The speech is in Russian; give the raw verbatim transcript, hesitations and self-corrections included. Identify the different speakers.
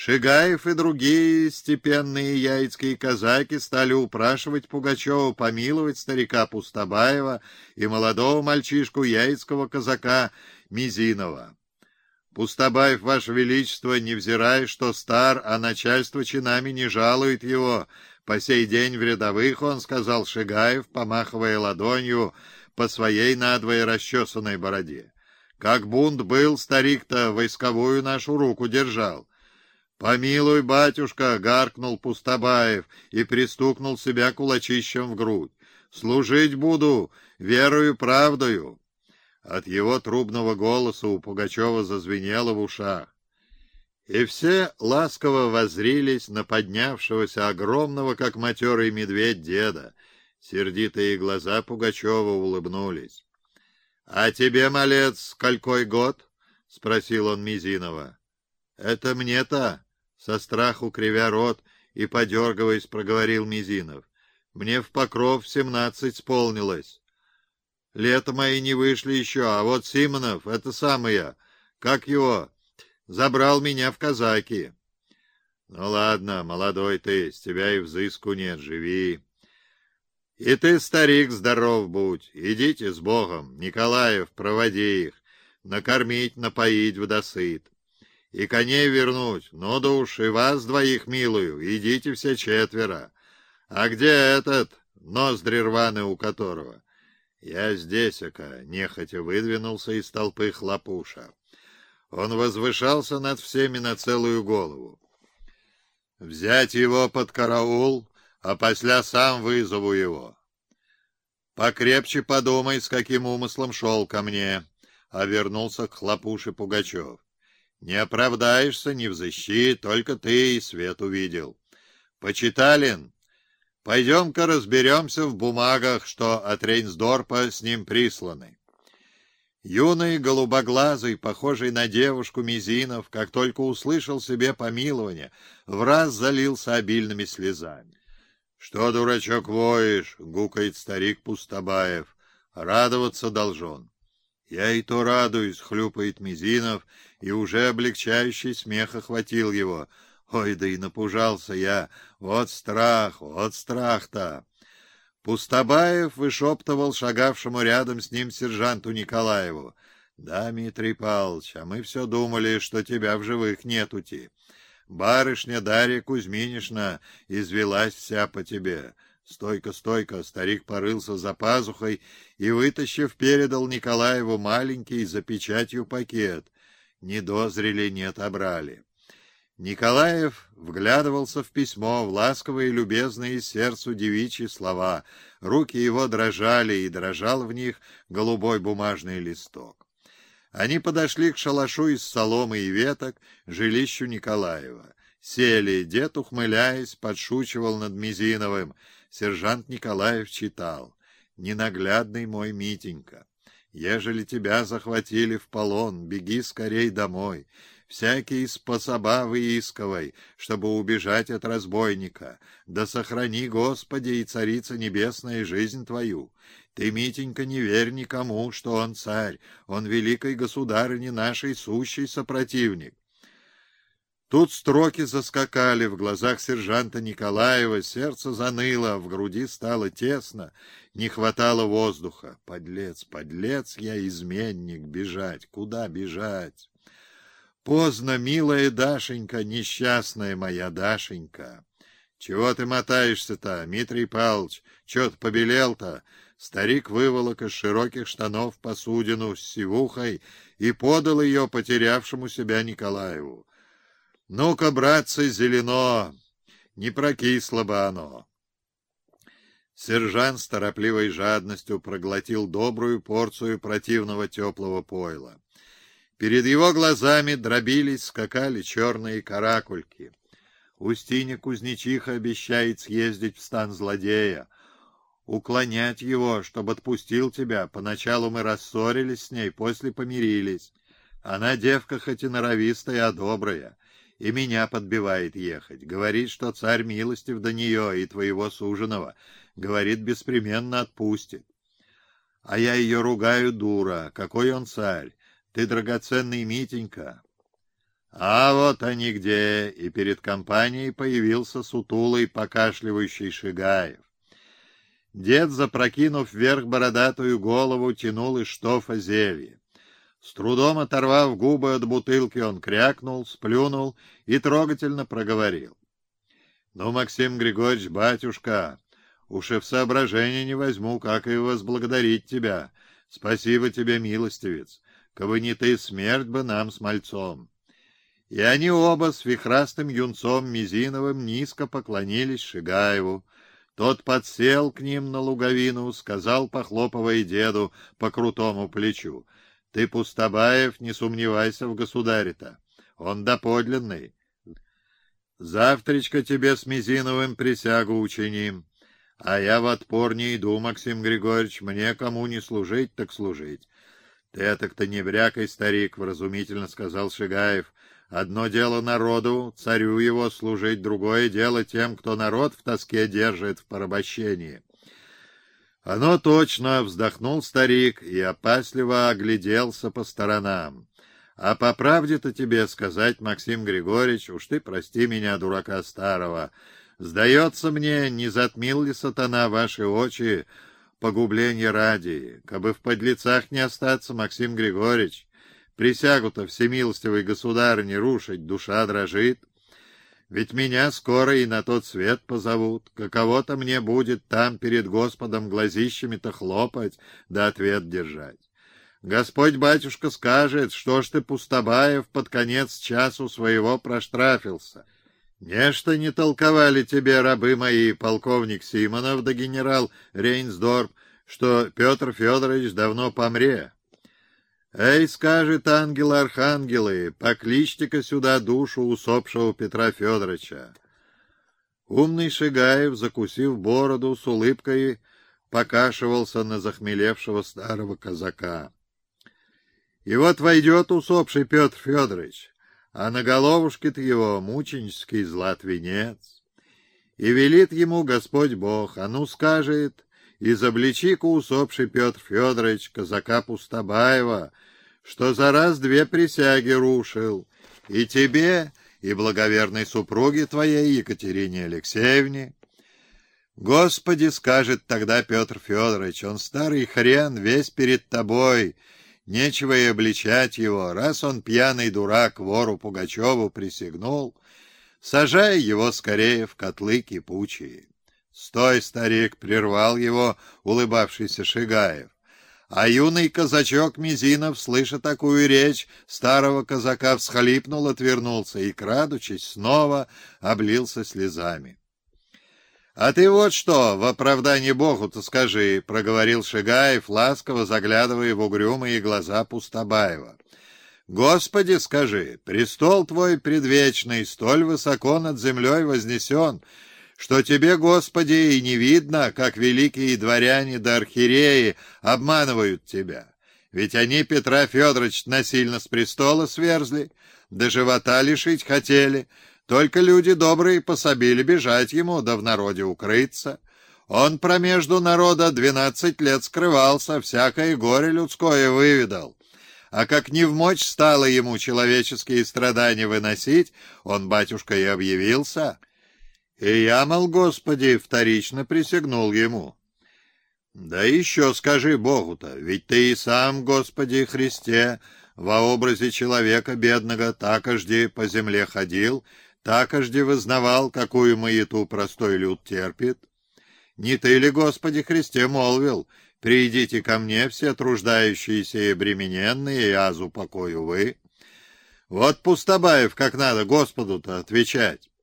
Speaker 1: Шигаев и другие степенные яицкие казаки стали упрашивать Пугачева помиловать старика Пустобаева и молодого мальчишку яицкого казака Мизинова. «Пустобаев, ваше величество, невзирая, что стар, а начальство чинами не жалует его. По сей день в рядовых он, — сказал Шигаев, помахивая ладонью по своей надвое расчесанной бороде. Как бунт был, старик-то войсковую нашу руку держал». «Помилуй, батюшка!» — гаркнул Пустобаев и пристукнул себя кулачищем в грудь. «Служить буду верою правдою». От его трубного голоса у Пугачева зазвенело в ушах. И все ласково воззрились на поднявшегося огромного, как матерый медведь, деда. Сердитые глаза Пугачева улыбнулись. — А тебе, малец, сколькой год? — спросил он Мизинова. — Это мне-то, — со страху кривя рот и подергиваясь, проговорил Мизинов. — Мне в Покров семнадцать сполнилось. Лето мои не вышли еще, а вот Симонов, это самое, как его, забрал меня в казаки. — Ну ладно, молодой ты, с тебя и взыску нет, живи. — И ты, старик, здоров будь, идите с Богом, Николаев, проводи их, накормить, напоить вдосыт. И коней вернуть, ну да уж и вас двоих милую, идите все четверо. А где этот, ноздри рваный у которого? Я здесь-ака, нехотя выдвинулся из толпы Хлопуша. Он возвышался над всеми на целую голову. Взять его под караул, а после сам вызову его. Покрепче подумай, с каким умыслом шел ко мне, — а вернулся к Хлопуше Пугачев. Не оправдаешься, не взыщи, только ты и свет увидел. Почиталин, пойдем-ка разберемся в бумагах, что от Рейнсдорпа с ним присланы. Юный, голубоглазый, похожий на девушку Мизинов, как только услышал себе помилование, в раз залился обильными слезами. — Что, дурачок, воешь? — гукает старик Пустобаев. — Радоваться должен. — Я и то радуюсь, — хлюпает Мизинов, и уже облегчающий смех охватил его. Ой, да и напужался я. Вот страх, вот страх-то. Пустобаев вышептывал шагавшему рядом с ним сержанту Николаеву. — Да, Митрий Павлович, а мы все думали, что тебя в живых нетути. Барышня Дарья Кузьминишна извелась вся по тебе. Стойко, стойко, старик порылся за пазухой и, вытащив, передал Николаеву маленький за печатью пакет. Не дозрели, не отобрали. Николаев вглядывался в письмо, в ласковые, любезные сердцу девичьи слова. Руки его дрожали, и дрожал в них голубой бумажный листок. Они подошли к шалашу из соломы и веток, жилищу Николаева. Сели, дед, ухмыляясь, подшучивал над Мизиновым. Сержант Николаев читал. «Ненаглядный мой Митенька, ежели тебя захватили в полон, беги скорей домой. Всякие способа выискивай, чтобы убежать от разбойника. Да сохрани, Господи, и Царица Небесная, жизнь твою. Ты, Митенька, не верь никому, что он царь, он великой государыни нашей сущий сопротивник». Тут строки заскакали в глазах сержанта Николаева, сердце заныло, в груди стало тесно, не хватало воздуха. Подлец, подлец я, изменник, бежать, куда бежать? Поздно, милая Дашенька, несчастная моя Дашенька. Чего ты мотаешься-то, Митрий Павлович, чё ты побелел-то? Старик выволок из широких штанов посудину с сивухой и подал ее потерявшему себя Николаеву. «Ну-ка, братцы, зелено, не прокисло бы оно». Сержант с торопливой жадностью проглотил добрую порцию противного теплого пойла. Перед его глазами дробились, скакали черные каракульки. Устинья Кузнечиха обещает съездить в стан злодея, уклонять его, чтобы отпустил тебя. Поначалу мы рассорились с ней, после помирились. Она девка хоть и норовистая, а добрая. И меня подбивает ехать. Говорит, что царь милостив до нее и твоего суженого. Говорит, беспременно отпустит. А я ее ругаю, дура. Какой он царь? Ты драгоценный Митенька. А вот они где, и перед компанией появился сутулый, покашливающий Шигаев. Дед, запрокинув вверх бородатую голову, тянул из штофа зелье. С трудом оторвав губы от бутылки, он крякнул, сплюнул и трогательно проговорил. — Ну, Максим Григорьевич, батюшка, уж и в соображение не возьму, как и возблагодарить тебя. Спасибо тебе, милостивец, кабы не ты, смерть бы нам с мальцом. И они оба с вихрастым юнцом Мизиновым низко поклонились Шигаеву. Тот подсел к ним на луговину, сказал, похлопывая деду по крутому плечу: — Ты, Пустобаев, не сомневайся в государе-то, он доподлинный. Завтрачка тебе с Мизиновым присягу учиним. А я в отпор не иду, Максим Григорьевич, мне кому не служить, так служить. — Ты так-то не брякай, старик, — вразумительно сказал Шигаев. — Одно дело народу, царю его служить, другое дело тем, кто народ в тоске держит в порабощении. — Оно точно, — вздохнул старик и опасливо огляделся по сторонам. — А по правде-то тебе сказать, Максим Григорьевич, уж ты прости меня, дурака старого, сдается мне, не затмил ли сатана ваши очи погубление ради, кабы в подлецах не остаться, Максим Григорьевич? Присягу-то всемилостивой государыне рушить душа дрожит. Ведь меня скоро и на тот свет позовут. Каково-то мне будет там перед Господом глазищами-то хлопать, да ответ держать. Господь батюшка скажет, что ж ты, Пустобаев, под конец часу своего проштрафился. Нечто не толковали тебе рабы мои, полковник Симонов да генерал Рейнсдорф, что Петр Федорович давно помре. Эй, скажет ангелы-архангелы, покличьте-ка сюда душу усопшего Петра Федоровича. Умный Шигаев, закусив бороду, с улыбкой покашивался на захмелевшего старого казака. И вот войдет усопший Петр Федорович, а на головушке-то его мученический злат венец. И велит ему Господь Бог, а ну скажет, изобличи-ка усопший Петр Федорович казака Пустобаева, что за раз две присяги рушил, и тебе, и благоверной супруге твоей Екатерине Алексеевне. Господи, скажет тогда Петр Федорович, он старый хрен, весь перед тобой, нечего и обличать его, раз он пьяный дурак вору Пугачеву присягнул, сажай его скорее в котлы кипучие. Стой, старик, прервал его улыбавшийся Шигаев. А юный казачок Мизинов, слыша такую речь старого казака, всхлипнул, отвернулся и, крадучись, снова облился слезами. — А ты вот что, в оправдании Богу-то скажи, — проговорил Шигаев, ласково заглядывая в угрюмые глаза Пустобаева. — Господи, скажи, престол твой предвечный столь высоко над землей вознесен, что тебе, Господи, и не видно, как великие дворяне да архиереи обманывают тебя. Ведь они Петра Федоровича насильно с престола сверзли, до живота лишить хотели, только люди добрые пособили бежать ему, да в народе укрыться. Он промежду народа двенадцать лет скрывался, всякое горе людское выведал. А как невмочь стало ему человеческие страдания выносить, он, батюшка, и объявился. И я, мол, Господи, вторично присягнул ему. Да еще скажи Богу-то, ведь ты и сам, Господи Христе, во образе человека бедного такожди по земле ходил, такожди вызнавал, какую маяту простой люд терпит. Не ты ли, Господи Христе, молвил: «Придите ко мне, все труждающиеся и обремененные, и азу покою вы». Вот, Пустобаев, как надо Господу-то отвечать.